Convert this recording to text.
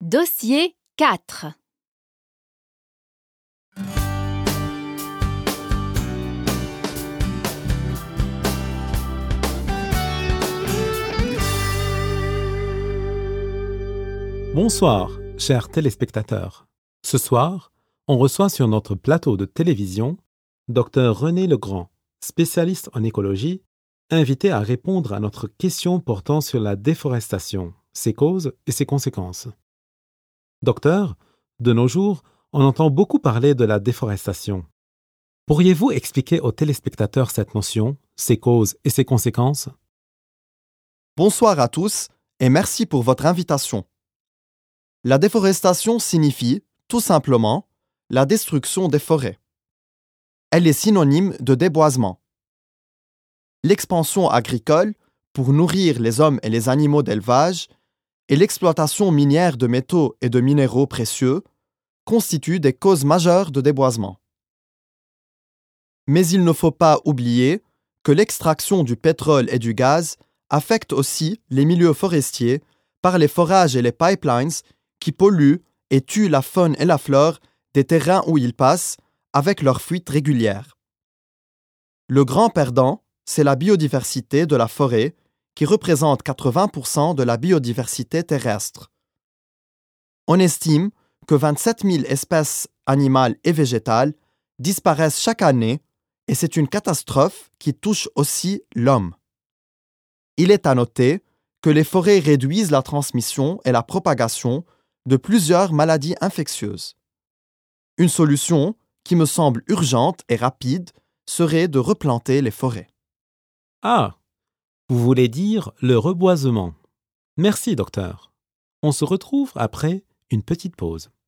Dossier 4. Bonsoir, chers téléspectateurs. Ce soir, on reçoit sur notre plateau de télévision Dr René Legrand, spécialiste en écologie, invité à répondre à notre question portant sur la déforestation, ses causes et ses conséquences. Docteur, de nos jours, on entend beaucoup parler de la déforestation. Pourriez-vous expliquer aux téléspectateurs cette notion, ses causes et ses conséquences? Bonsoir à tous et merci pour votre invitation. La déforestation signifie, tout simplement, la destruction des forêts. Elle est synonyme de déboisement. L'expansion agricole, pour nourrir les hommes et les animaux d'élevage, et l'exploitation minière de métaux et de minéraux précieux constituent des causes majeures de déboisement. Mais il ne faut pas oublier que l'extraction du pétrole et du gaz affecte aussi les milieux forestiers par les forages et les pipelines qui polluent et tuent la faune et la flore des terrains où ils passent avec leurs fuites régulières. Le grand perdant, c'est la biodiversité de la forêt qui représente 80% de la biodiversité terrestre. On estime que 27 000 espèces animales et végétales disparaissent chaque année et c'est une catastrophe qui touche aussi l'homme. Il est à noter que les forêts réduisent la transmission et la propagation de plusieurs maladies infectieuses. Une solution qui me semble urgente et rapide serait de replanter les forêts. Ah, vous voulez dire le reboisement. Merci, docteur. On se retrouve après une petite pause.